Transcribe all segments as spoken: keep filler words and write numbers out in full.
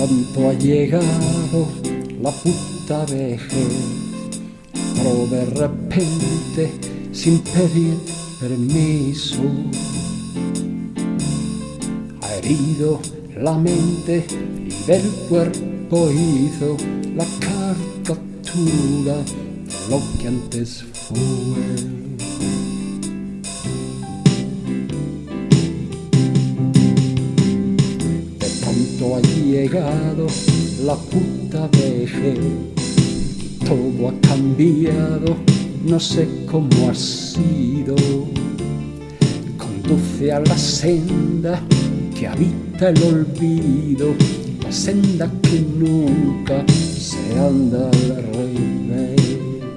pronto ha llegado la puta vejez, pero de repente, sin pedir permiso, ha herido la mente y del cuerpo hizo la caricatura de lo que antes fue. Ha llegado la puta vejez, todo ha cambiado, no sé cómo ha sido. Conduce a la senda que habita el olvido, la senda que nunca se anda al revés.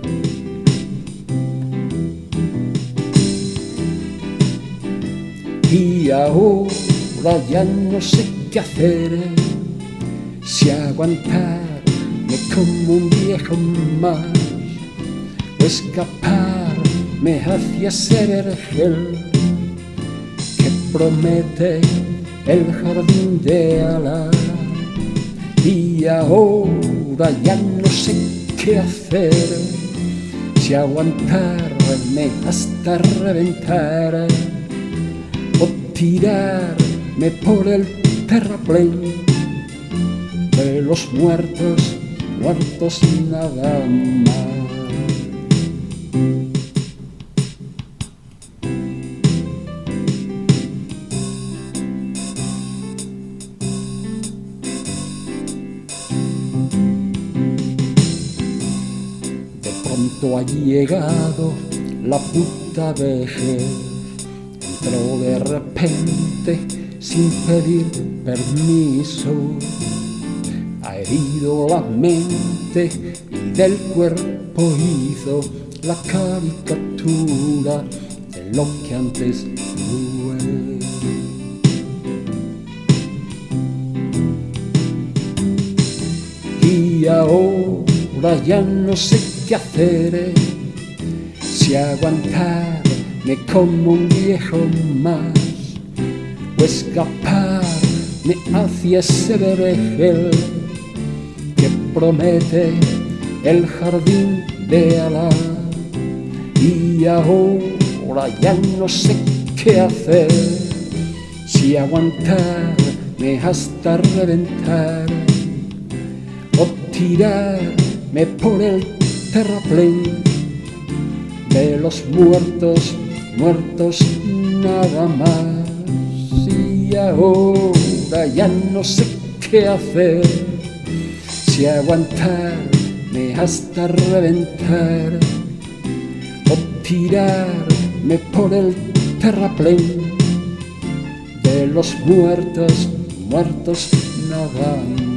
Y ahora ya no sé qué hacer, si aguantarme como un viejo más o escaparme hacia ese vergel que promete el jardín de Alá. Y ahora ya no sé qué hacer, si aguantarme hasta reventar o tirarme por el terraplén de los muertos, muertos nada más. De pronto ha llegado la puta vejez, entró de repente sin pedir permiso, ha herido la mente y del cuerpo hizo la caricatura de lo que antes fue. Y ahora ya no sé qué hacer, si aguantarme como un viejo más o escaparme hacia ese vergel que promete el jardín de Alá. Y ahora ya no sé qué hacer, si aguantarme hasta reventar o tirarme por el terraplén de los muertos, muertos nada más. Y ahora ya no sé qué hacer, si aguantarme hasta reventar o tirarme por el terraplén de los muertos, muertos nada más.